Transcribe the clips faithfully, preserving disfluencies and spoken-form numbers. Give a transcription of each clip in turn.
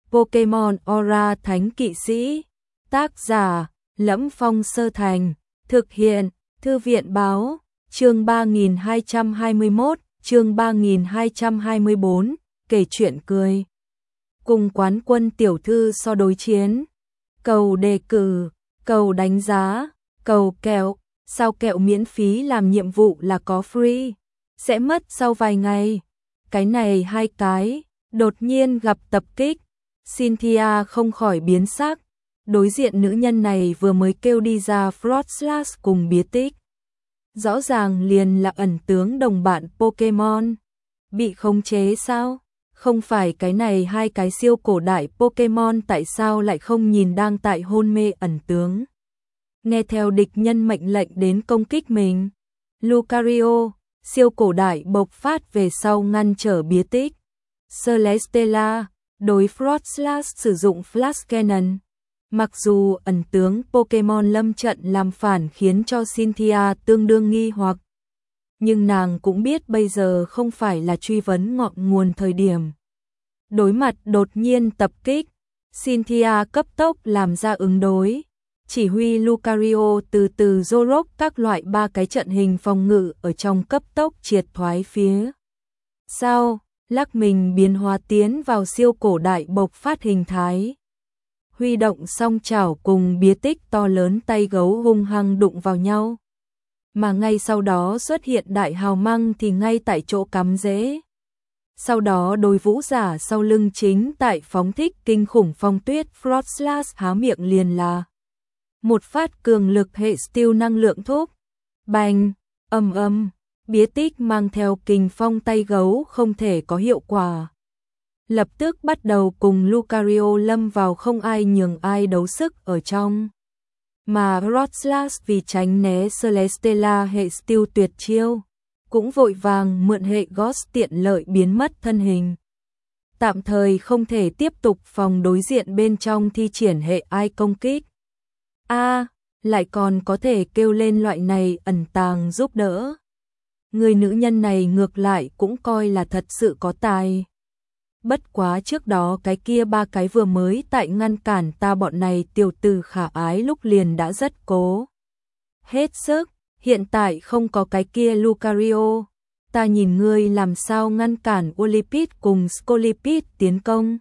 Pokemon Aura Thánh Kỵ Sĩ. Tác giả: Lẫm Phong Sơ Thành. Thực hiện: Thư viện báo. Chương ba nghìn hai trăm hai mươi mốt, chương ba nghìn hai trăm hai mươi bốn, kể chuyện cười. Cùng quán quân tiểu thư so đối chiến. Cầu đề cử, cầu đánh giá, cầu kẹo. Sao kẹo miễn phí làm nhiệm vụ là có free, sẽ mất sau vài ngày. Cái này hai cái, đột nhiên gặp tập kích. Cynthia không khỏi biến sắc. Đối diện nữ nhân này vừa mới kêu đi ra Froslass cùng bía tích. Rõ ràng liền là ẩn tướng đồng bạn Pokemon. Bị khống chế sao? Không phải cái này hai cái siêu cổ đại Pokemon tại sao lại không nhìn đang tại hôn mê ẩn tướng? Nghe theo địch nhân mệnh lệnh đến công kích mình. Lucario, siêu cổ đại bộc phát về sau ngăn trở bía tích. Celesteela, đối Froslass sử dụng Flash Cannon. Mặc dù ẩn tướng Pokemon lâm trận làm phản khiến cho Cynthia tương đương nghi hoặc, nhưng nàng cũng biết bây giờ không phải là truy vấn ngọn nguồn thời điểm. Đối mặt đột nhiên tập kích, Cynthia cấp tốc làm ra ứng đối, chỉ huy Lucario từ từ Zorok các loại ba cái trận hình phòng ngự ở trong cấp tốc triệt thoái phía sau, lắc mình biến hóa tiến vào siêu cổ đại bộc phát hình thái. Huy động song chảo cùng bía tích to lớn tay gấu hung hăng đụng vào nhau. Mà ngay sau đó xuất hiện đại hào măng thì ngay tại chỗ cắm rễ. Sau đó đôi vũ giả sau lưng chính tại phóng thích kinh khủng phong tuyết Froslass há miệng liền là một phát cường lực hệ steel năng lượng thúc. Bành, ầm ầm, bía tích mang theo kình phong tay gấu không thể có hiệu quả. Lập tức bắt đầu cùng Lucario lâm vào không ai nhường ai đấu sức ở trong. Mà Froslass vì tránh né Celesteela hệ steel tuyệt chiêu, cũng vội vàng mượn hệ Ghost tiện lợi biến mất thân hình. Tạm thời không thể tiếp tục phòng đối diện bên trong thi triển hệ ai công kích. A, à, lại còn có thể kêu lên loại này ẩn tàng giúp đỡ. Người nữ nhân này ngược lại cũng coi là thật sự có tài. Bất quá trước đó cái kia ba cái vừa mới tại ngăn cản ta bọn này tiểu tử khả ái lúc liền đã rất cố hết sức, hiện tại không có cái kia Lucario, ta nhìn ngươi làm sao ngăn cản Olipid cùng Scolipid tiến công.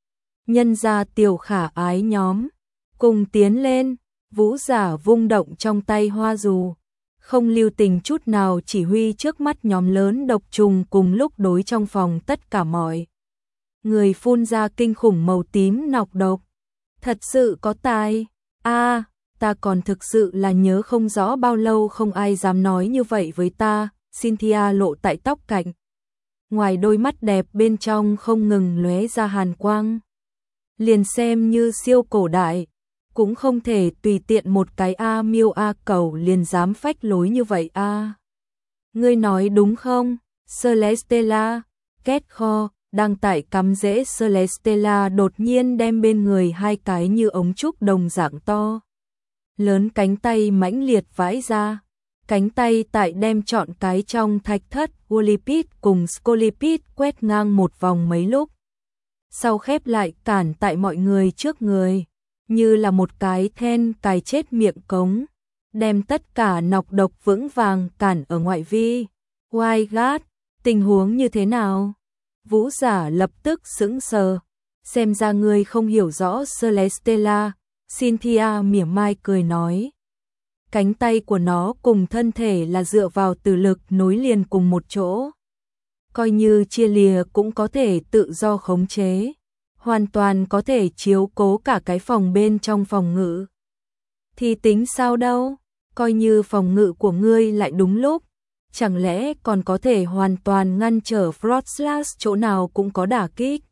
Nhân ra tiểu khả ái nhóm, cùng tiến lên, vũ giả vung động trong tay hoa dù, không lưu tình chút nào chỉ huy trước mắt nhóm lớn độc trùng cùng lúc đối trong phòng tất cả mọi người phun ra kinh khủng màu tím nọc độc. Thật sự có tài. A, à, ta còn thực sự là nhớ không rõ bao lâu không ai dám nói như vậy với ta. Cynthia lộ tại tóc cạnh. Ngoài đôi mắt đẹp bên trong không ngừng lóe ra hàn quang. Liền xem như siêu cổ đại, cũng không thể tùy tiện một cái A miêu A cầu liền dám phách lối như vậy a. À. Ngươi nói đúng không? Celesteela, két kho. Đang tại cắm rễ Celesteela đột nhiên đem bên người hai cái như ống trúc đồng dạng to lớn cánh tay mãnh liệt vãi ra. Cánh tay tại đem trọn cái trong thạch thất Olipid cùng Scolipid quét ngang một vòng mấy lúc. Sau khép lại cản tại mọi người trước người, như là một cái then cài chết miệng cống, đem tất cả nọc độc vững vàng cản ở ngoại vi. Why God, tình huống như thế nào? Vũ giả lập tức sững sờ, xem ra ngươi không hiểu rõ Celesteela. Cynthia mỉa mai cười nói. Cánh tay của nó cùng thân thể là dựa vào từ lực nối liền cùng một chỗ. Coi như chia lìa cũng có thể tự do khống chế, hoàn toàn có thể chiếu cố cả cái phòng bên trong phòng ngự. Thì tính sao đâu, coi như phòng ngự của ngươi lại đúng lúc. Chẳng lẽ còn có thể hoàn toàn ngăn trở Froslass chỗ nào cũng có đả kích?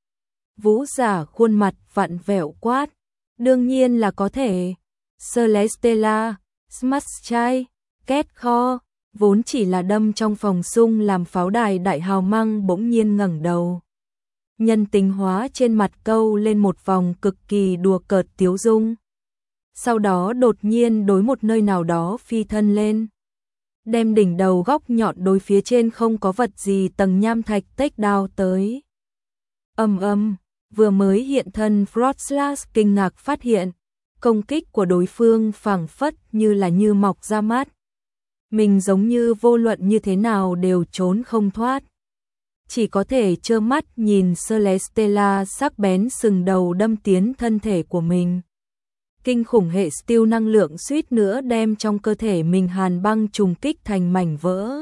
Vũ giả khuôn mặt vặn vẹo quát. Đương nhiên là có thể. Celesteela, Smash Chai, két kho, vốn chỉ là đâm trong phòng sung làm pháo đài đại hào măng bỗng nhiên ngẩng đầu. Nhân tính hóa trên mặt câu lên một vòng cực kỳ đùa cợt tiếu dung. Sau đó đột nhiên đối một nơi nào đó phi thân lên. Đem đỉnh đầu góc nhọn đối phía trên không có vật gì tầng nham thạch tách đao tới. Ầm ầm, Vừa mới hiện thân Frostlass kinh ngạc phát hiện, công kích của đối phương phảng phất như là như mọc ra mắt. Mình giống như vô luận như thế nào đều trốn không thoát. Chỉ có thể trơ mắt nhìn Celestella sắc bén sừng đầu đâm tiến thân thể của mình. Kinh khủng hệ steel năng lượng suýt nữa đem trong cơ thể mình hàn băng trùng kích thành mảnh vỡ.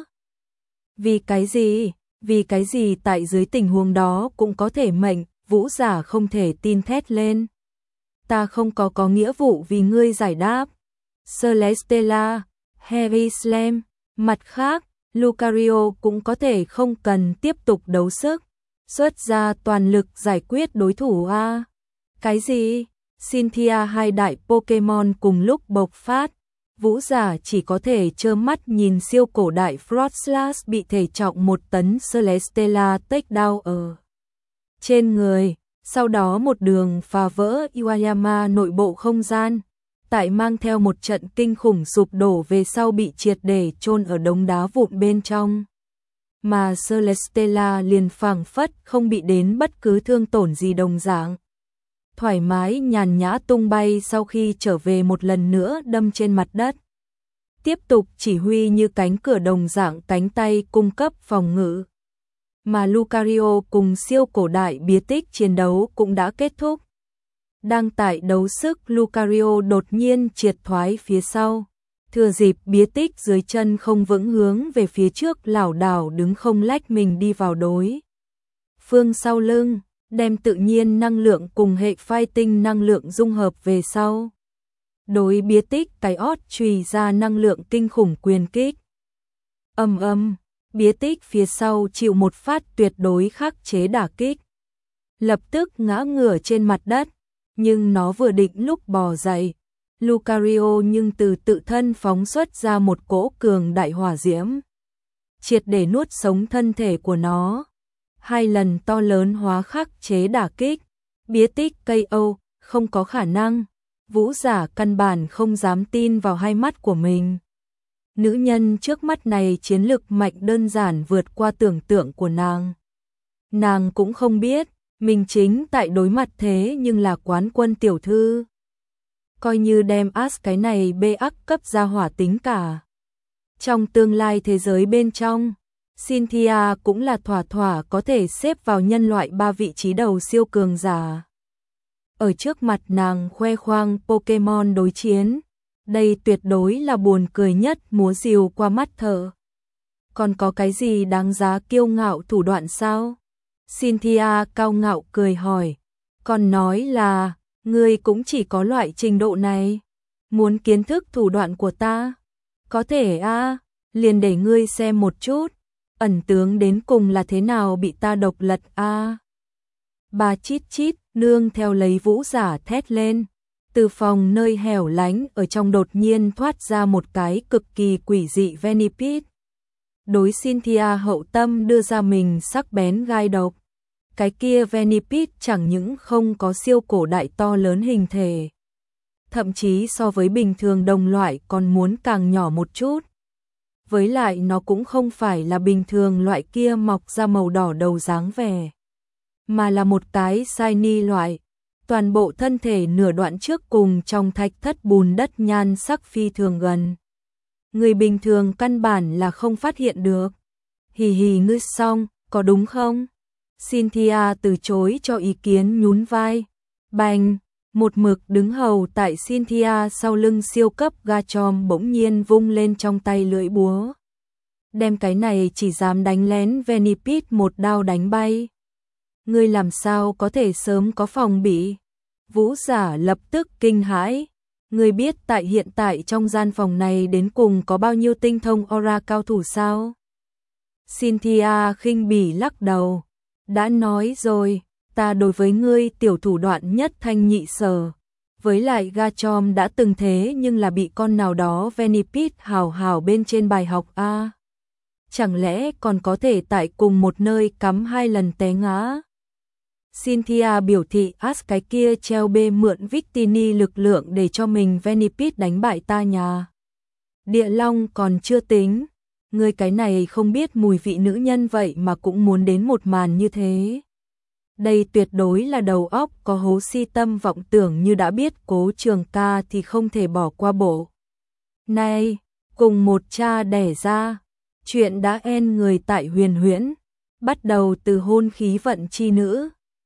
Vì cái gì? Vì cái gì tại dưới tình huống đó cũng có thể mệnh, vũ giả không thể tin thét lên. Ta không có có nghĩa vụ vì ngươi giải đáp. Celestella, Heavy Slam, mặt khác, Lucario cũng có thể không cần tiếp tục đấu sức, xuất ra toàn lực giải quyết đối thủ a. Cái gì? Cynthia hai đại Pokemon cùng lúc bộc phát, vũ giả chỉ có thể trơ mắt nhìn siêu cổ đại Frostlass bị thể trọng một tấn Celestella takedown ở trên người, sau đó một đường phá vỡ Iwayama nội bộ không gian, tại mang theo một trận kinh khủng sụp đổ về sau bị triệt để chôn ở đống đá vụn bên trong. Mà Celestella liền phảng phất không bị đến bất cứ thương tổn gì đồng dạng. Thoải mái nhàn nhã tung bay sau khi trở về một lần nữa đâm trên mặt đất. Tiếp tục chỉ huy như cánh cửa đồng dạng cánh tay cung cấp phòng ngự. Mà Lucario cùng siêu cổ đại bía tích chiến đấu cũng đã kết thúc. Đang tại đấu sức Lucario đột nhiên triệt thoái phía sau. Thừa dịp bía tích dưới chân không vững hướng về phía trước lảo đảo đứng không lách mình đi vào đối phương sau lưng, đem tự nhiên năng lượng cùng hệ fighting năng lượng dung hợp về sau. Đối bía tích cái ót chùy ra năng lượng kinh khủng quyền kích. Âm âm, bía tích phía sau chịu một phát tuyệt đối khắc chế đả kích. Lập tức ngã ngửa trên mặt đất, nhưng nó vừa định lúc bò dậy. Lucario nhưng từ tự thân phóng xuất ra một cỗ cường đại hỏa diễm, triệt để nuốt sống thân thể của nó. Hai lần to lớn hóa khắc chế đả kích, bía tích ca o, không có khả năng. Vũ giả căn bản không dám tin vào hai mắt của mình. Nữ nhân trước mắt này chiến lực mạnh đơn giản vượt qua tưởng tượng của nàng. Nàng cũng không biết, mình chính tại đối mặt thế nhưng là quán quân tiểu thư. Coi như đem As cái này bê ắc cấp ra hỏa tính cả. Trong tương lai thế giới bên trong, Cynthia cũng là thỏa thỏa có thể xếp vào nhân loại ba vị trí đầu siêu cường giả. Ở trước mặt nàng khoe khoang Pokemon đối chiến, đây tuyệt đối là buồn cười nhất múa rìu qua mắt thợ. Còn có cái gì đáng giá kiêu ngạo thủ đoạn sao? Cynthia cao ngạo cười hỏi, còn nói là, ngươi cũng chỉ có loại trình độ này. Muốn kiến thức thủ đoạn của ta? Có thể a, à, liền để ngươi xem một chút, ẩn tướng đến cùng là thế nào bị ta độc lật a. À. Bà chít chít, nương theo lấy vũ giả thét lên. Từ phòng nơi hẻo lánh ở trong đột nhiên thoát ra một cái cực kỳ quỷ dị Venipede. Đối Cynthia hậu tâm đưa ra mình sắc bén gai độc. Cái kia Venipede chẳng những không có siêu cổ đại to lớn hình thể, thậm chí so với bình thường đồng loại còn muốn càng nhỏ một chút. Với lại nó cũng không phải là bình thường loại kia mọc ra màu đỏ đầu dáng vẻ, mà là một cái shiny loại. Toàn bộ thân thể nửa đoạn trước cùng trong thạch thất bùn đất nhan sắc phi thường gần. Người bình thường căn bản là không phát hiện được. Hì hì ngươi xong, có đúng không? Cynthia từ chối cho ý kiến nhún vai. Bành, một mực đứng hầu tại Cynthia sau lưng siêu cấp Garchomp bỗng nhiên vung lên trong tay lưỡi búa. Đem cái này chỉ dám đánh lén Venipede một đao đánh bay. Ngươi làm sao có thể sớm có phòng bị? Vũ giả lập tức kinh hãi. Ngươi biết tại hiện tại trong gian phòng này đến cùng có bao nhiêu tinh thông aura cao thủ sao? Cynthia khinh bỉ lắc đầu. Đã nói rồi, ta đối với ngươi tiểu thủ đoạn nhất thanh nhị sở. Với lại Garchomp đã từng thế nhưng là bị con nào đó Venipede hào hào bên trên bài học a. À. Chẳng lẽ còn có thể tại cùng một nơi cắm hai lần té ngã? Cynthia biểu thị As cái kia treo bê mượn Victini lực lượng để cho mình Venipede đánh bại ta nhà. Địa Long còn chưa tính, ngươi cái này không biết mùi vị nữ nhân vậy mà cũng muốn đến một màn như thế. Đây tuyệt đối là đầu óc có hố si tâm vọng tưởng, như đã biết Cố Trường Ca thì không thể bỏ qua bộ. Này, cùng một cha đẻ ra, chuyện đã en người tại Huyền Huyễn, bắt đầu từ hôn khí vận chi nữ,